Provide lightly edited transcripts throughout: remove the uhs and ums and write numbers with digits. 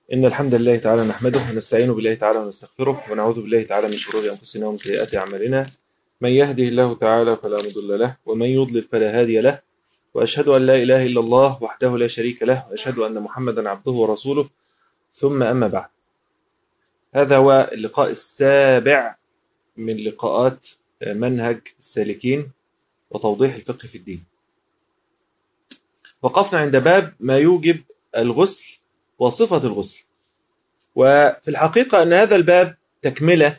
إن الحمد لله تعالى نحمده ونستعين بالله تعالى ونستغفره ونعوذ بالله تعالى من شرور أنفسنا ومن سيئات أعمالنا. من يهده الله تعالى فلا مضل له ومن يضلل فلا هادي له، وأشهد أن لا إله إلا الله وحده لا شريك له، وأشهد أن محمدا عبده ورسوله. ثم أما بعد، هذا هو اللقاء السابع من لقاءات منهج السالكين وتوضيح الفقه في الدين. وقفنا عند باب ما يوجب الغسل وصفة الغسل، وفي الحقيقة أن هذا الباب تكملة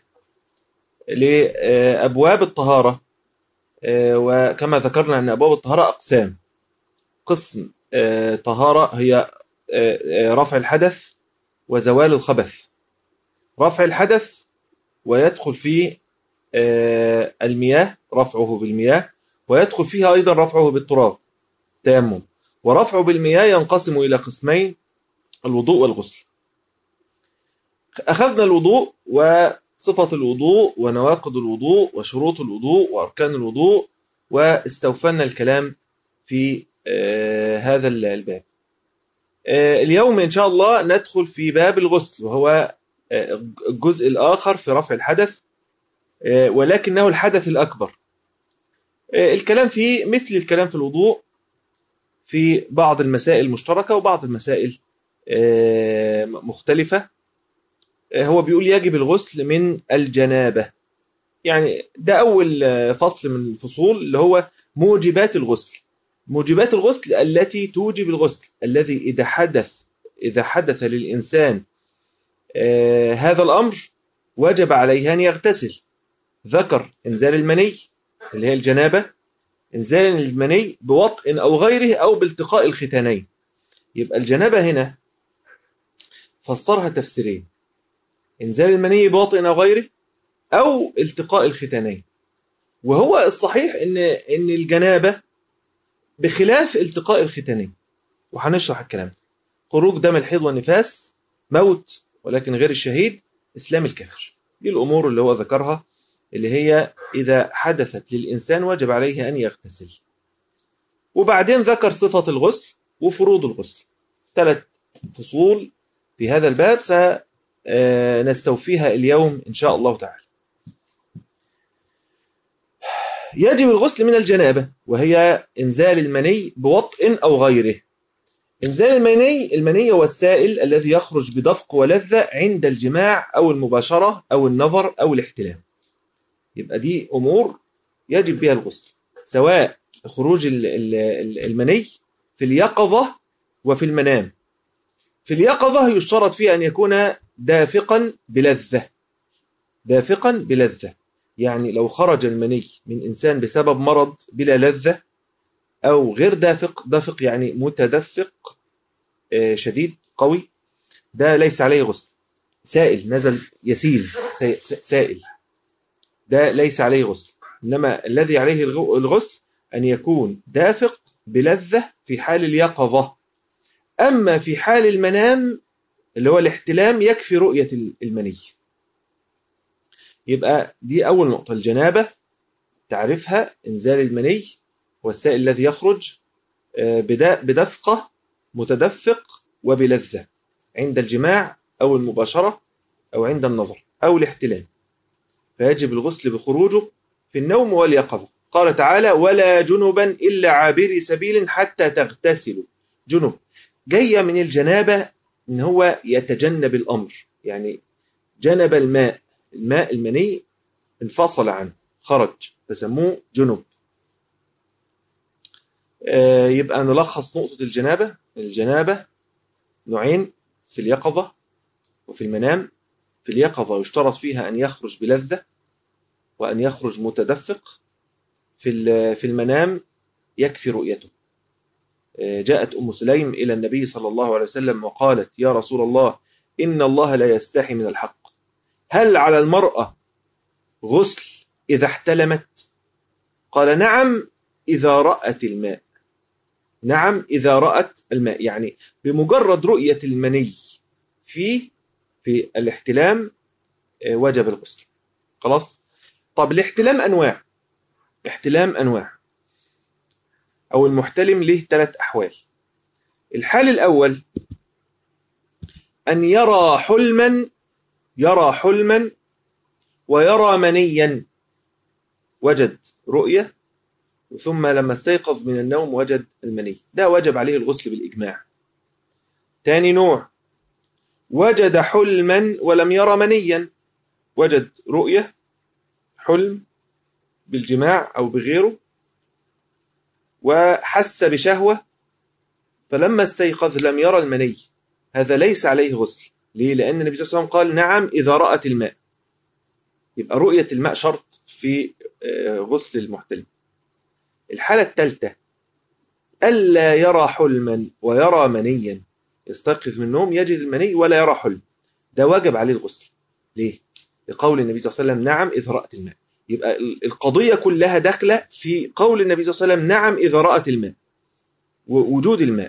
لأبواب الطهارة. وكما ذكرنا أن أبواب الطهارة أقسام. قسم طهارة هي رفع الحدث وزوال الخبث. رفع الحدث ويدخل فيه المياه، رفعه بالمياه، ويدخل فيها أيضا رفعه بالتراب تيمم. ورفعه بالمياه ينقسم إلى قسمين: الوضوء والغسل. أخذنا الوضوء وصفة الوضوء ونواقض الوضوء وشروط الوضوء وأركان الوضوء، واستوفنا الكلام في هذا الباب. اليوم إن شاء الله ندخل في باب الغسل، وهو الجزء الآخر في رفع الحدث، ولكنه الحدث الأكبر. الكلام فيه مثل الكلام في الوضوء، في بعض المسائل مشتركة وبعض المسائل مختلفة. هو بيقول يجب الغسل من الجنابة، يعني ده أول فصل من الفصول اللي هو موجبات الغسل. موجبات الغسل التي توجب الغسل، الذي إذا حدث للإنسان هذا الأمر وجب عليه أن يغتسل. ذكر إنزال المني اللي هي الجنابة، إنزال المني بوطء أو غيره أو بالتقاء الختانين. يبقى الجنابة هنا فسرها تفسيرين: إنزال المني بوطء أو غيره، أو التقاء الختانين. وهو الصحيح إن الجنابة بخلاف التقاء الختانين، وهنشرح الكلام. خروج دم الحيض والنفاس موت، ولكن غير الشهيد إسلام الكافر. دي الأمور اللي هو ذكرها، اللي هي إذا حدثت للإنسان وجب عليه أن يغتسل. وبعدين ذكر صفة الغسل وفروض الغسل. 3 فصول في هذا الباب سنستوفيها اليوم إن شاء الله تعالى. يجب الغسل من الجنابة، وهي إنزال المني بوطء أو غيره. إنزال المني هو السائل الذي يخرج بدفق ولذة عند الجماع أو المباشرة أو النظر أو الاحتلام. يبقى دي أمور يجب بها الغسل، سواء خروج المني في اليقظة وفي المنام. في اليقظة يشترط فيه أن يكون دافقا بلذة. دافقا بلذة، يعني لو خرج المني من إنسان بسبب مرض بلا لذة، أو غير دافق يعني متدفق شديد قوي، ده ليس عليه غسل. سائل نزل يسيل سائل، ده ليس عليه غسل. إنما الذي عليه الغسل أن يكون دافق بلذة في حال اليقظة. أما في حال المنام اللي هو الاحتلام يكفي رؤية المني. يبقى دي أول نقطة. الجنابة تعرفها: إنزال المني والسائل الذي يخرج بدفقة متدفق وبلذة عند الجماع أو المباشرة أو عند النظر أو الاحتلام، فيجب الغسل بخروجه في النوم واليقظة. قال تعالى: ولا جنبا إلا عابري سبيل حتى تغتسلوا. جنب جاية من الجنابة، إن هو يتجنب الأمر، يعني جنب الماء المني انفصل عنه خرج، فسموه جنب. يبقى نلخص نقطة الجنابة. الجنابة نوعين: في اليقظة وفي المنام. في اليقظة يشترط فيها أن يخرج بلذة وأن يخرج متدفق. في المنام يكفي رؤيته. جاءت أم سليم إلى النبي صلى الله عليه وسلم وقالت: يا رسول الله، إن الله لا يستحي من الحق، هل على المرأة غسل إذا احتلمت؟ قال: نعم إذا رأت الماء. نعم إذا رأت الماء، يعني بمجرد رؤية المني في الاحتلام وجب الغسل. خلاص. طب الاحتلام أنواع. أو المحتلم له 3 أحوال. الحال الأول أن يرى حلما ويرى منيا، وجد رؤية ثم لما استيقظ من النوم وجد المني، ده وجب عليه الغسل بالإجماع. تاني نوع، وجد حلما ولم يرى منيا، وجد رؤية حلم بالجماع أو بغيره وحس بشهوة فلما استيقظ لم يرى المني، هذا ليس عليه غسل. ليه؟ لأن النبي صلى الله عليه وسلم قال نعم إذا رأت الماء. يبقى رؤية الماء شرط في غسل المحتلم. الحالة الثالثة، ألا يرى حلما ويرى منيا، يستيقظ من النوم يجد المني ولا يرى حلم، ده واجب عليه الغسل. ليه؟ لقول النبي صلى الله عليه وسلم نعم إذا رأت الماء. يبقى القضية كلها داخلة في قول النبي صلى الله عليه وسلم نعم إذا رأت الماء، ووجود الماء.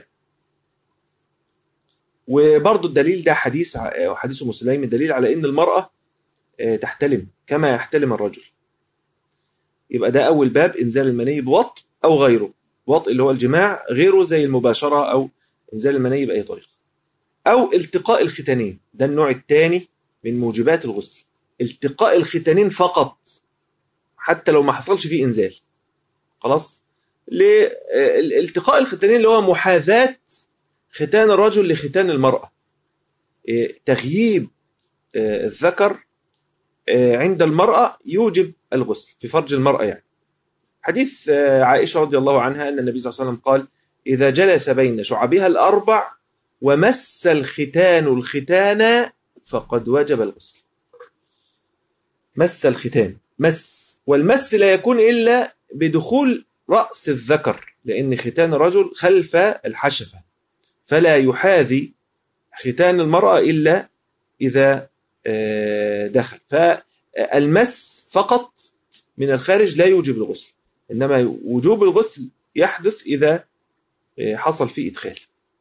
وبرضو الدليل ده حديث مسلم، الدليل على أن المرأة تحتلم كما يحتلم الرجل. يبقى ده أول باب، إنزال المني بوطء أو غيره، وطء اللي هو الجماع، غيره زي المباشرة أو إنزال المني بأي طريقة، أو التقاء الختانين، ده النوع الثاني من موجبات الغسل. التقاء الختانين فقط حتى لو ما حصلش فيه إنزال، خلاص. التقاء الختانين اللي هو محاذاة ختان الرجل لختان المرأة، تغييب الذكر عند المرأة يوجب الغسل في فرج المرأة. يعني حديث عائشة رضي الله عنها أن النبي صلى الله عليه وسلم قال إذا جلس بين شعبها الأربع ومس الختان الختان فقد وجب الغسل. مس الختان، مس، والمس لا يكون إلا بدخول رأس الذكر، لأن ختان الرجل خلف الحشفة، فلا يحاذي ختان المرأة إلا إذا دخل. فالمس فقط من الخارج لا يوجب الغسل، إنما وجوب الغسل يحدث إذا حصل فيه إدخال.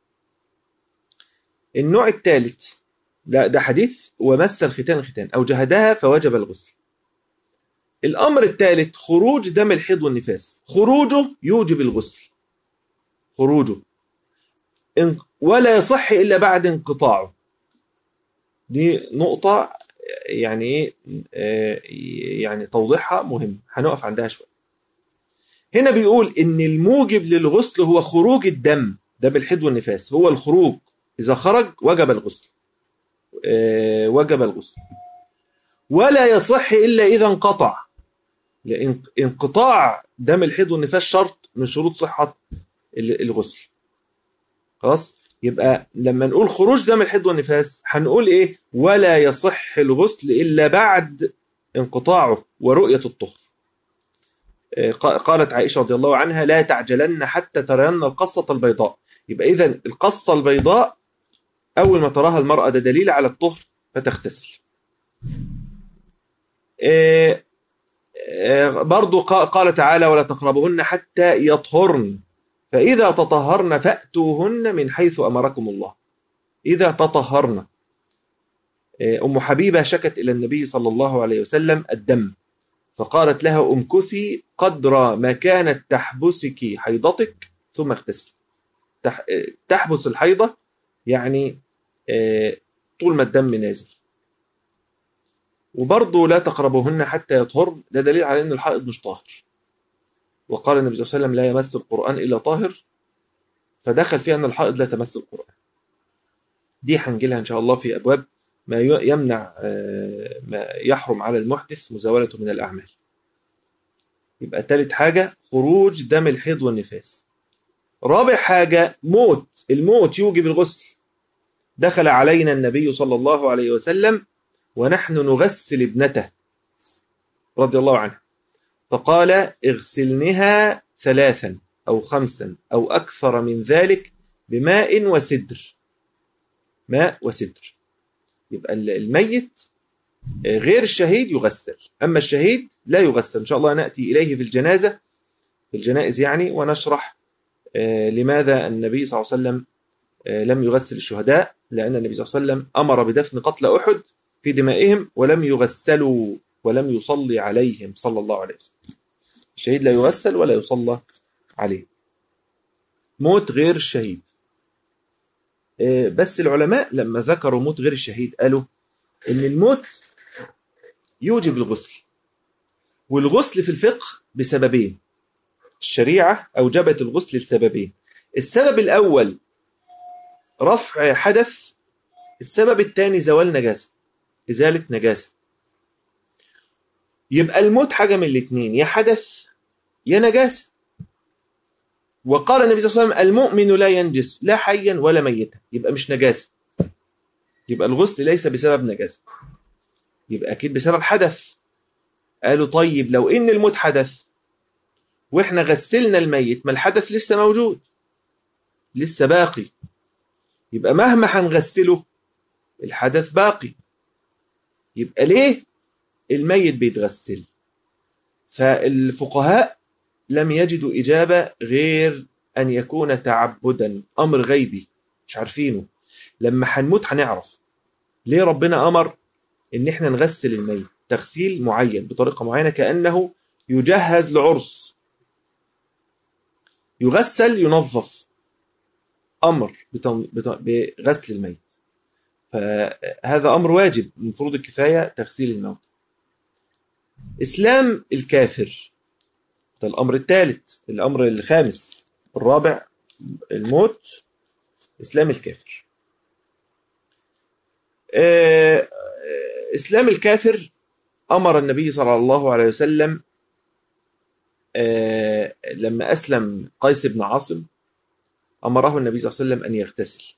النوع الثالث، ده حديث ومس الختان الختان أو جهدها فوجب الغسل. الأمر الثالث، خروج دم الحيض والنفاس، خروجه يوجب الغسل، خروجه ولا يصح إلا بعد انقطاعه. دي نقطة يعني يعني توضيحها مهم، هنقف عندها شوية. هنا بيقول إن الموجب للغسل هو خروج الدم، دم الحيض والنفاس هو الخروج، إذا خرج وجب الغسل، وجب الغسل. ولا يصح إلا إذا انقطع، لأن انقطاع دم الحيض والنفاس شرط من شروط صحة الغسل. خلاص، يبقى لما نقول خروج دم الحيض والنفاس هنقول إيه؟ ولا يصح الغسل إلا بعد انقطاعه ورؤية الطهر. قالت عائشة رضي الله عنها لا تعجلن حتى ترين القصة البيضاء. يبقى إذن القصة البيضاء أول ما تراها المرأة ده دليل على الطهر فتغتسل. برضو قال تعالى ولا تقربوهن حتى يطهرن فإذا تطهرن فأتوهن من حيث أمركم الله. إذا تطهرن. أم حبيبة شكت إلى النبي صلى الله عليه وسلم الدم، فقالت لها امكثي قدر ما كانت تحبسك حيضتك ثم اغتسلي. تحبس الحيضة يعني طول ما الدم نازل. وبرضه لا تقربوهن حتى يطهرن، ده دليل على أن الحائض مش طاهر. وقال النبي صلى الله عليه وسلم لا يمس القرآن إلا طاهر، فدخل فيها أن الحائض لا تمس القرآن. دي هنجيلها إن شاء الله في أبواب ما يمنع، ما يحرم على المحدث مزاولته من الأعمال. يبقى ثالث حاجة خروج دم الحيض والنفاس. رابع حاجة موت، الموت يوجب الغسل. دخل علينا النبي صلى الله عليه وسلم ونحن نغسل ابنته رضي الله عنها، فقال اغسلنها 3 أو 5 أو أكثر من ذلك بماء وسدر، ماء وسدر. يبقى الميت غير الشهيد يغسل، أما الشهيد لا يغسل. إن شاء الله نأتي إليه في الجنازة، في الجنائز يعني، ونشرح لماذا النبي صلى الله عليه وسلم لم يغسل الشهداء، لأن النبي صلى الله عليه وسلم أمر بدفن قتل أحد في دمائهم ولم يغسلوا ولم يصلي عليهم صلى الله عليه وسلم. الشهيد لا يغسل ولا يصلى عليه. موت غير الشهيد. بس العلماء لما ذكروا موت غير الشهيد قالوا إن الموت يوجب الغسل، والغسل في الفقه بسببين. الشريعة أوجبت الغسل لسببين: السبب الأول رفع حدث، السبب الثاني زوال نجاسة، إزالة نجاسة. يبقى الموت حاجة من الاثنين، يا حدث يا نجاسة. وقال النبي صلى الله عليه وسلم: المؤمن لا ينجس لا حيا ولا ميتا، يبقى مش نجاسة. يبقى الغسل ليس بسبب نجاسة، يبقى أكيد بسبب حدث. قالوا طيب لو إن الموت حدث وإحنا غسلنا الميت، ما الحدث لسه موجود، لسه باقي، يبقى مهما هنغسله الحدث باقي، يبقى ليه الميت بيتغسل؟ فالفقهاء لم يجدوا إجابة غير أن يكون تعبدا، أمر غيبي مش عارفينه. لما هنموت هنعرف ليه ربنا أمر إن إحنا نغسل الميت تغسيل معين بطريقة معينة، كأنه يجهز لعرس، يغسل ينظف، أمر بغسل الميت. فهذا أمر واجب من فروض الكفاية، تغسيل الموت. إسلام الكافر ده الأمر الثالث. الأمر الخامس الرابع الموت، إسلام الكافر. إسلام الكافر أمر النبي صلى الله عليه وسلم لما أسلم قيس بن عاصم، أمره النبي صلى الله عليه وسلم أن يغتسل.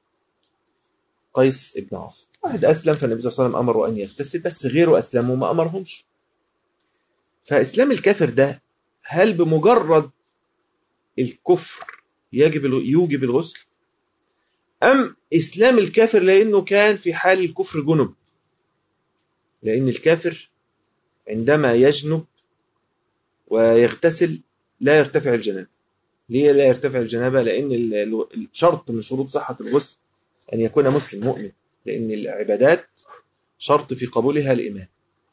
قيس بن عاصم واحد أسلم، فالنبي صلى الله عليه وسلم أمره أن يغتسل، بس غيره أسلموا ما أمرهمش. فإسلام الكافر ده هل بمجرد الكفر يوجب الغسل، أم إسلام الكافر لأنه كان في حال الكفر جنب؟ لأن الكافر عندما يجنب ويغتسل لا يرتفع الجنابة. ليه لا يرتفع الجنابة؟ لأن الشرط من شروط صحة الغسل أن يكون مسلم مؤمن، لأن العبادات شرط في قبولها الإيمان.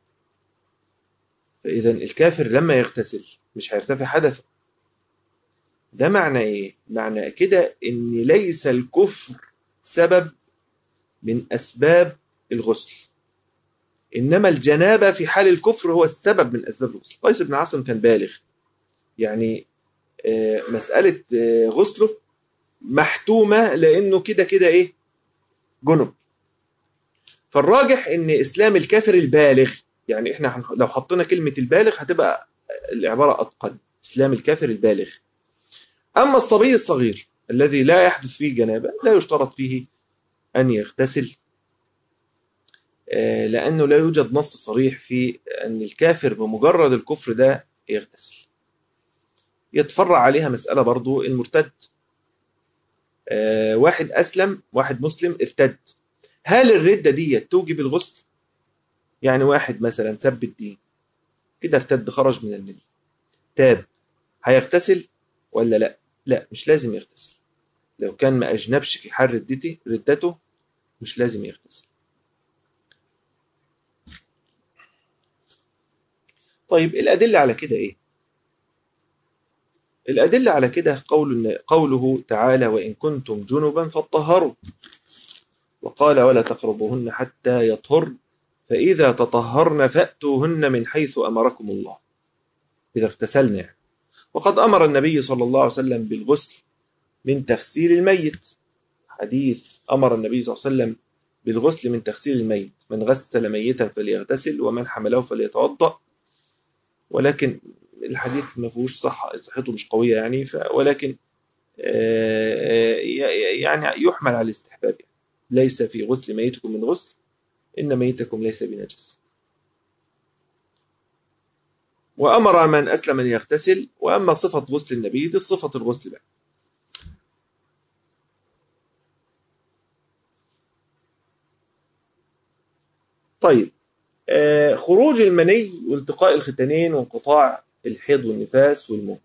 فإذا الكافر لما يغتسل مش هيرتفع حدثه. ده معنى إيه؟ معنى كده إن ليس الكفر سبب من أسباب الغسل، إنما الجنابة في حال الكفر هو السبب من أسباب الغسل. قيس بن عاصم كان بالغ، يعني مسألة غسله محتومة لأنه كده كده إيه؟ جنب. فالراجح إن إسلام الكافر البالغ، يعني إحنا لو حطينا كلمة البالغ هتبقى العبارة أتقن، إسلام الكافر البالغ. أما الصبي الصغير الذي لا يحدث فيه جنابة لا يشترط فيه أن يغتسل، لأنه لا يوجد نص صريح في أن الكافر بمجرد الكفر ده يغتسل. يتفرع عليها مسألة برضو المرتد. واحد أسلم، واحد مسلم ارتد، هل الردة دي توجب الغسل؟ يعني واحد مثلا سب الدين كده ارتد، خرج من الملة، تاب، هيغتسل ولا لا؟ لا، مش لازم يغتسل. لو كان ما أجنبش في حال ردته مش لازم يغتسل. طيب الأدلة على كده إيه؟ الأدلة على كده قوله تعالى: وإن كنتم جنبا فاطهروا، وقال: ولا تقربوهن حتى يطهرن، فإذا تطهرن فأتوهن من حيث أمركم الله، إذا اغتسلنا يعني. وقد أمر النبي صلى الله عليه وسلم بالغسل من تغسيل الميت، حديث أمر النبي صلى الله عليه وسلم بالغسل من تغسيل الميت: من غسل ميتا فليغتسل ومن حمله فليتوضأ. ولكن الحديث ما فيهوش صحته مش قوية يعني، ولكن يعني يحمل على الاستحباب. ليس في غسل ميتكم من غسل، إن ميتكم ليس بنجس. وأمر من أسلم أن يغتسل. وأما صفة غسل النبي دي صفة الغسل بقى. طيب خروج المني والتقاء الختانين وانقطاع الحيض والنفاس والموت.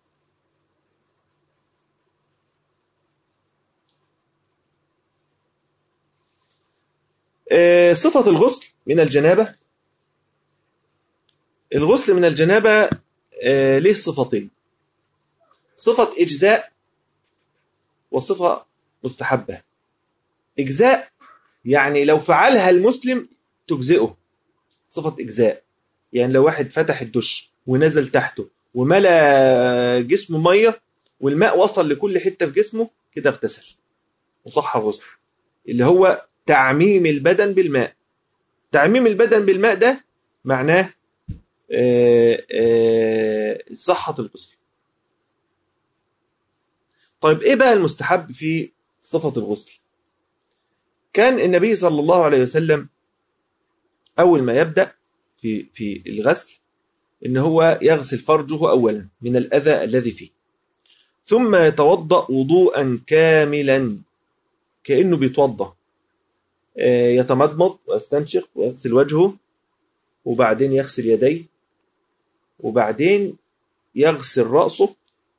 صفة الغسل من الجنابة. الغسل من الجنابة له صفتين: صفة إجزاء وصفة مستحبة. إجزاء يعني لو فعلها المسلم تجزئه، صفة إجزاء. يعني لو واحد فتح الدش ونزل تحته وملى جسمه مية والماء وصل لكل حتة في جسمه، كده اغتسل وصح غسل، اللي هو تعميم البدن بالماء. تعميم البدن بالماء ده معناه صحة الغسل. طيب ايه بقى المستحب في صفة الغسل؟ كان النبي صلى الله عليه وسلم أول ما يبدأ في الغسل إن هو يغسل فرجه أولا من الأذى الذي فيه، ثم يتوضأ وضوءا كاملا كأنه بيتوضأ، يتمضمض ويستنشق ويغسل وجهه، وبعدين يغسل يديه، وبعدين يغسل رأسه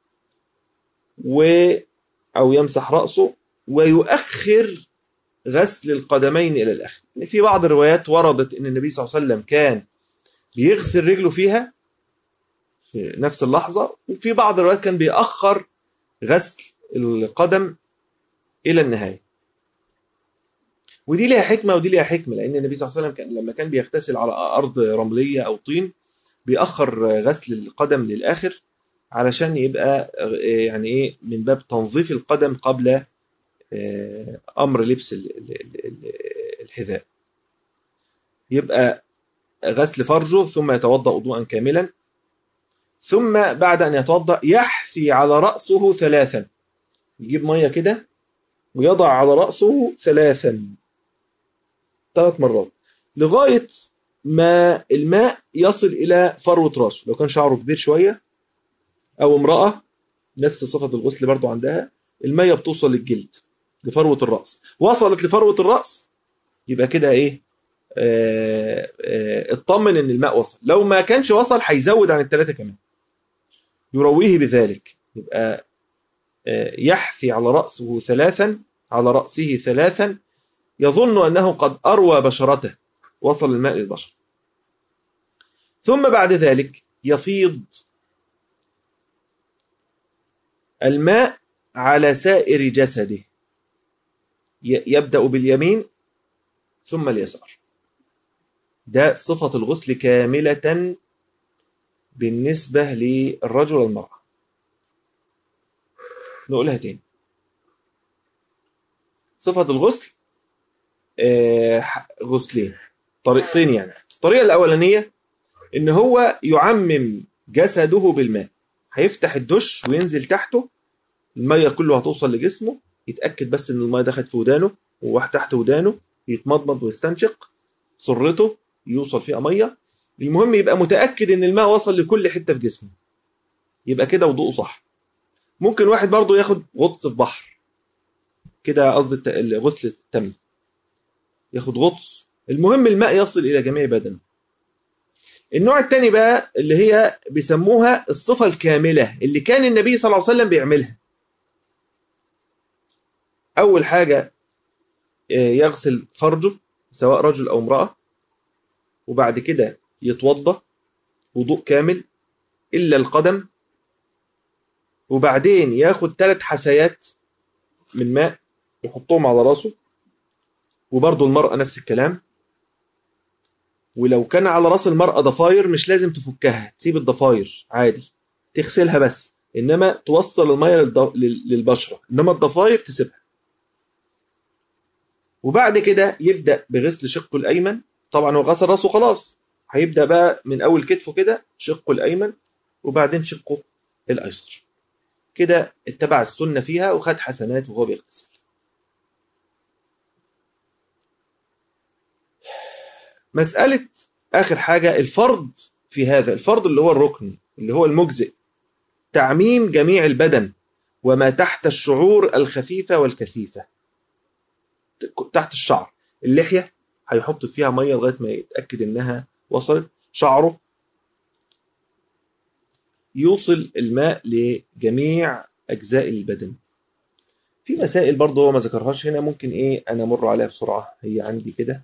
أو يمسح رأسه، ويؤخر غسل القدمين إلى الآخر. في بعض الروايات وردت أن النبي صلى الله عليه وسلم كان بيغسل رجله فيها في نفس اللحظة، وفي بعض الروايات كان بيأخر غسل القدم إلى النهاية. ودي ليها حكمة ودي ليها حكمة، لأن النبي صلى الله عليه وسلم لما كان بيغتسل على أرض رملية أو طين بيأخر غسل القدم للآخر، علشان يبقى يعني إيه من باب تنظيف القدم قبل أمر لبس الحذاء. يبقى غسل فرجه ثم يتوضأ وضوءا كاملا، ثم بعد أن يتوضأ يحثي على رأسه ثلاثا، يجيب مية كده ويضع على رأسه ثلاث مرات لغاية ما الماء يصل إلى فروة رأسه. لو كان شعره كبير شوية أو امرأة نفس صفة الغسل برضو عندها، المية بتوصل للجلد لفروة الرأس. وصلت لفروة الرأس يبقى كده إيه، اطمن إن الماء وصل. لو ما كانش وصل هيزود عن الثلاثة كمان، يرويه بذلك. يبقى يحثي على رأسه ثلاثا، على رأسه ثلاثا، يظن أنه قد أروى بشرته، وصل الماء للبشر. ثم بعد ذلك يفيض الماء على سائر جسده، يبدأ باليمين ثم اليسار. ده صفة الغسل كاملة بالنسبة للرجل والمرأة. نقولها تاني، صفة الغسل غسلين، طريقتين. يعني الطريقة الأولانية إن هو يعمم جسده بالماء، هيفتح الدش وينزل تحته، المية كله هتوصل لجسمه، يتأكد بس إن المية دخلت في ودانه وواحد تحت ودانه، يتمضمض ويستنشق، سرته يوصل فيها مية، المهم يبقى متأكد إن الماء وصل لكل حتة في جسمه، يبقى كده وضوءه صح. ممكن واحد برضه ياخد غطس في بحر كده، قصدي غسل التم، ياخد غطس، المهم الماء يصل إلى جميع بدنه. النوع الثاني بقى اللي هي بيسموها الصفة الكاملة اللي كان النبي صلى الله عليه وسلم بيعملها. أول حاجة يغسل فرجه سواء رجل أو امرأة، وبعد كده يتوضأ وضوء كامل إلا القدم، وبعدين ياخد 3 حسيات من ماء يحطهم على راسه، وبرضه المرأة نفس الكلام. ولو كان على راس المرأة ضفاير مش لازم تفكها، تسيب الضفاير عادي تغسلها بس، إنما توصل المية للبشرة، إنما الضفاير تسيبها. وبعد كده يبدأ بغسل شقه الأيمن. طبعا هو غسل راسه خلاص، هيبدأ بقى من أول كتفه كده شقه الأيمن، وبعدين شقه الأيسر. كده اتبع السنة فيها وخد حسنات وهو بيغتسل. مسألة آخر حاجة الفرض في هذا، الفرض اللي هو الركن اللي هو المجزئ، تعميم جميع البدن وما تحت الشعور الخفيفة والكثيفة. تحت الشعر، اللحية هيحط فيها مية لغاية ما يتأكد إنها وصلت، شعره يوصل الماء لجميع أجزاء البدن. في مسائل برضه هو ما ذكرهاش هنا، ممكن إيه أنا أمر عليها بسرعة، هي عندي كده.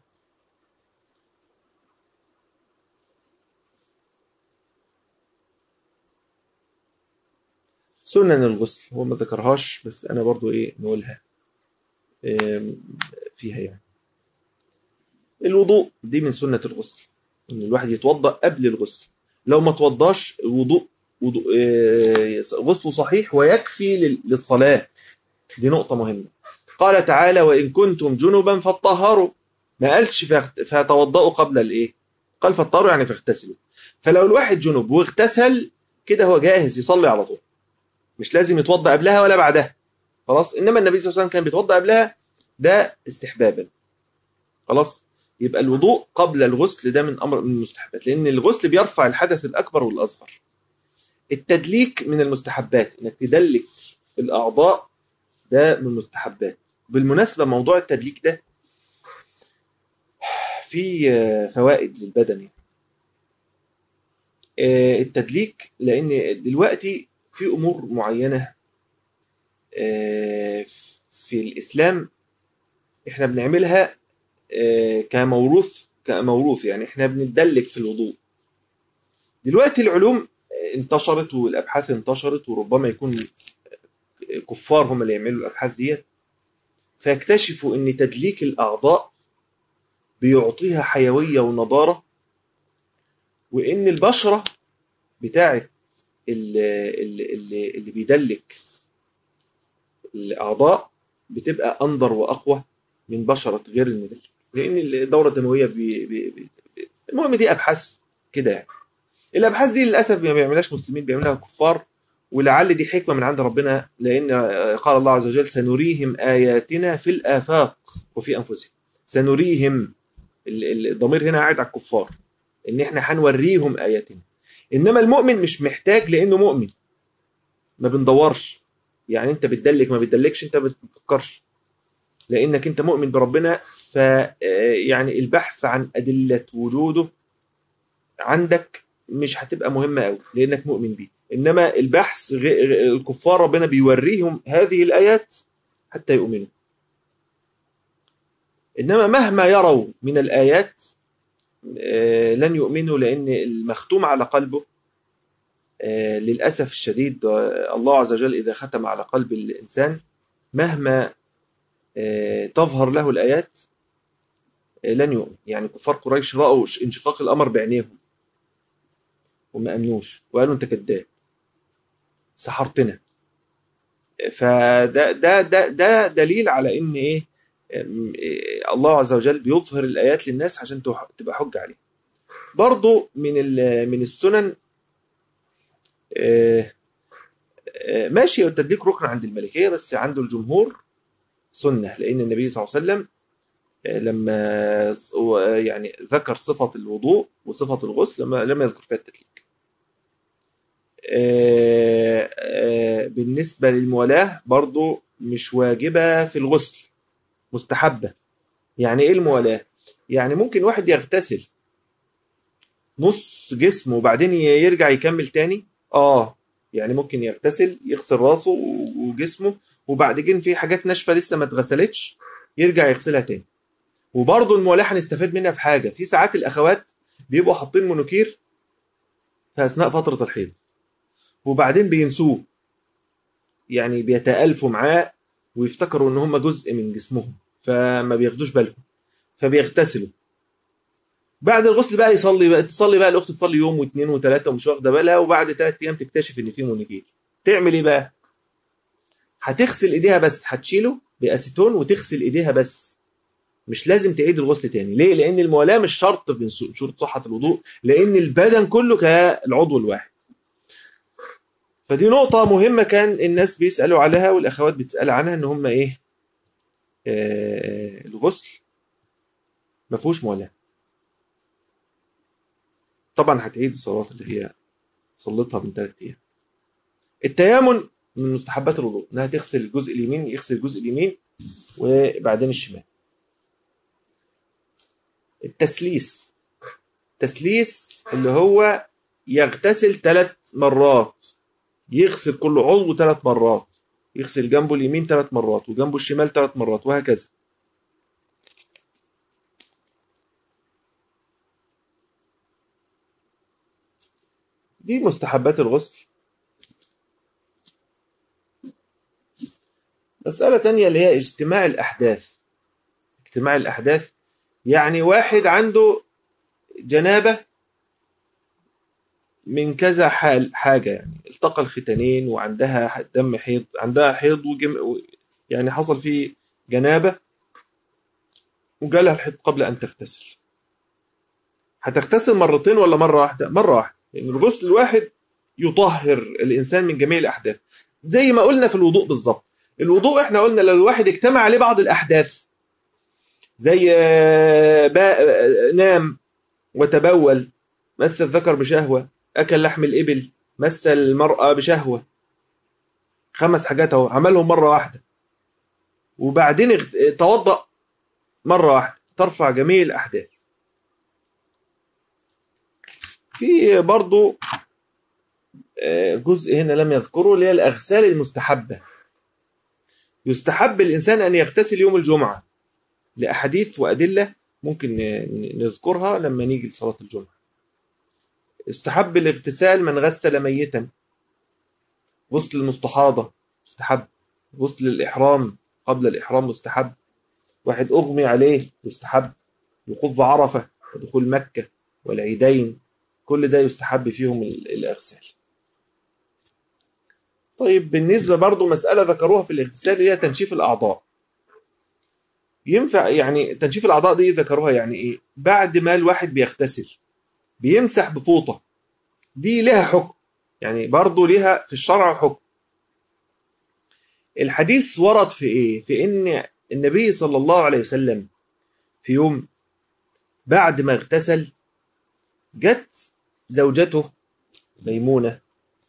سنن الغسل هو ما ذكرهاش، بس أنا برضه إيه نقولها. فيها يعني. الوضوء دي من سنة الغسل، ان الواحد يتوضأ قبل الغسل. لو ما توضاش الوضوء غسله صحيح ويكفي للصلاة. دي نقطة مهمة. قال تعالى: وإن كنتم جنبا فاطهروا. ما قالش فتوضأوا قبل الايه، قال فاطهروا يعني فاغتسلوا. فلو الواحد جنب واغتسل كده هو جاهز يصلي على طول، مش لازم يتوضأ قبلها ولا بعدها. خلاص. انما النبي صلى الله عليه وسلم كان بيتوضأ قبلها، ده استحبابا. خلاص. يبقى الوضوء قبل الغسل ده من المستحبات، لان الغسل بيرفع الحدث الاكبر والاصغر. التدليك من المستحبات، انك تدلك الاعضاء، ده من المستحبات. بالمناسبه موضوع التدليك ده فيه فوائد للبدن. التدليك لان دلوقتي في امور معينه في الاسلام احنا بنعملها كموروث يعني احنا بندلك في الوضوء. دلوقتي العلوم انتشرت والابحاث انتشرت، وربما يكون كفار هم اللي يعملوا الابحاث ديت، فيكتشفوا ان تدليك الاعضاء بيعطيها حيويه ونضاره، وان البشره بتاعه اللي بيدلك الاعضاء بتبقى انضر واقوى من بشره غير المدلك، لان الدوره الدمويه المهم دي ابحاث كده يعني. الابحاث دي للاسف ما بيعملهاش مسلمين، بيعملها كفار، ولعل دي حكمه من عند ربنا، لان قال الله عز وجل: سنريهم اياتنا في الافاق وفي انفسهم. سنريهم، الضمير هنا قاعد على الكفار، ان احنا هنوريهم اياتنا. انما المؤمن مش محتاج، لانه مؤمن ما بندورش. يعني انت بتدلك ما بتدلكش، انت ما بتفكرش، لانك انت مؤمن بربنا. ف يعني البحث عن ادله وجوده عندك مش هتبقى مهمه قوي، لانك مؤمن بيه. انما البحث الكفار ربنا بيوريهم هذه الايات حتى يؤمنوا. انما مهما يروا من الايات لن يؤمنوا، لان المختوم على قلبه للاسف الشديد الله عز وجل اذا ختم على قلب الانسان مهما تظهر له الايات لن يؤمن. يعني كفار قريش راوا انشقاق القمر بعينيهم وما امنوش، وقالوا انت كذاب سحرتنا. فده دليل على ان ايه، الله عز وجل بيظهر الايات للناس عشان تبقى حجه عليه. برضو من السنن ماشي التدليك ركن عند المالكيه، بس عند الجمهور سنه، لان النبي صلى الله عليه وسلم لما يعني ذكر صفه الوضوء وصفه الغسل لما يذكر فيها التدليك. بالنسبه للموالاه برضو مش واجبه في الغسل، مستحبه. يعني ايه الموالاه؟ يعني ممكن واحد يغتسل نص جسمه وبعدين يرجع يكمل تاني. يعني ممكن يغتسل يغسل راسه وجسمه، وبعد كده في حاجات ناشفه لسه ما اتغسلتش يرجع يغسلها تاني. وبرضه الموالاه هنستفاد منها في حاجه، في ساعات الاخوات بيبقوا حاطين مونوكير في اثناء فتره الحيض وبعدين بينسوه، يعني بيتالفوا معاه ويفتكروا ان هم جزء من جسمهم فما بياخدوش بالهم، فبيغتسلوا بعد الغسل بقى تصلي بقى الاخت تصلي يوم واثنين وثلاثه ومش واخده بالها، وبعد 3 ايام تكتشف ان في مونيكير. تعمل ايه بقى؟ هتغسل ايديها بس، هتشيله باسيتون وتغسل ايديها بس، مش لازم تعيد الغسل تاني. ليه؟ لان الموالاه مش شرط من شروط صحه الوضوء، لان البدن كله كالعضو الواحد. فدي نقطه مهمه كان الناس بيسالوا عليها والاخوات بتسال عنها، ان هم ايه، الغسل ما فيهوش موالاه. طبعا هتعيد الصلاه اللي هي صلتها من 3 ايام. التيامن من مستحبات الوضوء، انها تغسل الجزء اليمين، يغسل الجزء اليمين وبعدين الشمال. التسليس اللي هو يغتسل 3 مرات، يغسل كل عضو 3 مرات، يغسل جنبه اليمين 3 مرات وجنبه الشمال 3 مرات وهكذا. دي مستحبات الغسل. مسألة تانية اللي هي اجتماع الأحداث. اجتماع الأحداث يعني واحد عنده جنابة من كذا حاجة، يعني التقى الختانين وعندها دم حيض، عندها حيض يعني حصل فيه جنابة وجالها الحيض قبل أن تغتسل. هتغتسل مرتين ولا مرة واحدة؟ مرة واحدة، لأن الغسل الواحد يطهر الإنسان من جميع الأحداث، زي ما قلنا في الوضوء بالظبط. الوضوء احنا قلنا لو الواحد اجتمع عليه بعض الأحداث، زي نام وتبول، مس الذكر بشهوة، أكل لحم الإبل، مس المرأة بشهوة، 5 حاجات اهو عملهم مرة واحدة، وبعدين توضأ مرة واحدة، ترفع جميع الأحداث. في برضو جزء هنا لم يذكره، اللي هي الأغسال المستحبة. يستحب الإنسان أن يغتسل يوم الجمعة لأحاديث وأدلة ممكن نذكرها لما نيجي لصلاة الجمعة. يستحب الاغتسال من غسل ميتا، غسل المستحاضة مستحب، غسل الإحرام قبل الإحرام مستحب، واحد أغمي عليه يستحب، وقوف عرفة ودخول مكة والعيدين، كل ده يستحب فيهم الإغسال. طيب بالنسبة برضو مسألة ذكروها في الاغتسال هي تنشيف الأعضاء. ينفع يعني تنشيف الأعضاء دي ذكروها يعني إيه؟ بعد ما الواحد بيغتسل بيمسح بفوطة، دي لها حكم، يعني برضو لها في الشرع حكم. الحديث ورد في إيه؟ في إن النبي صلى الله عليه وسلم في يوم بعد ما اغتسل جت زوجته ميمونة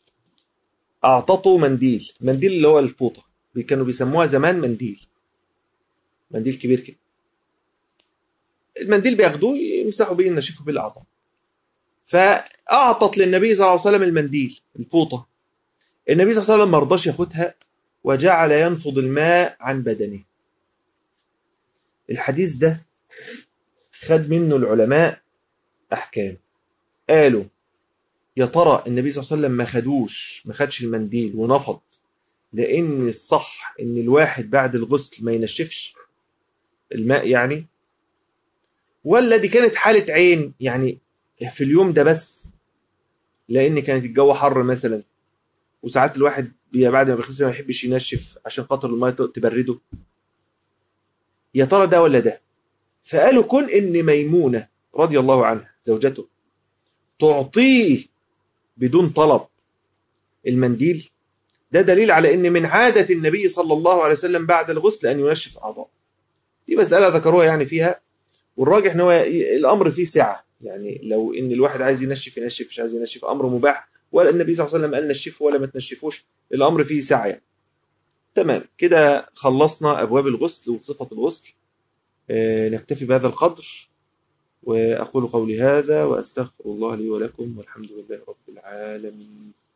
أعطته منديل، منديل اللي هو الفوطة، كانوا بيسموها زمان منديل، منديل كبير كده. المنديل بياخدوه يمسحوا بيه ينشفوا بيه الأعضاء. فأعطت للنبي صلى الله عليه وسلم المنديل الفوطة. النبي صلى الله عليه وسلم ما رضاش ياخدها وجعل ينفض الماء عن بدنه. الحديث ده خد منه العلماء أحكام. قالوا يا ترى النبي صلى الله عليه وسلم ما خدش المنديل ونفض لأن الصح إن الواحد بعد الغسل ما ينشفش الماء يعني، ولا دي كانت حالة عين يعني في اليوم ده بس لأن كانت الجو حر مثلا، وساعات الواحد بعد ما بيغسل ما يحبش ينشف عشان خاطر الماء تبرده؟ يا ترى ده ولا ده؟ فقالوا كون إن ميمونة رضي الله عنها زوجته تعطيه بدون طلب المنديل، ده دليل على ان من عادة النبي صلى الله عليه وسلم بعد الغسل ان ينشف اعضاءه. دي مسألة ذكروها يعني فيها، والراجح ان هو الامر فيه سعة، يعني لو ان الواحد عايز ينشف ينشف، مش عايز ينشف امر مباح، ولا النبي صلى الله عليه وسلم قال نشفه ولا ما تنشفوش، الامر فيه سعة يعني. تمام كده خلصنا ابواب الغسل وصفة الغسل. نكتفي بهذا القدر، واقول قولي هذا واستغفر الله لي ولكم، والحمد لله رب العالمين.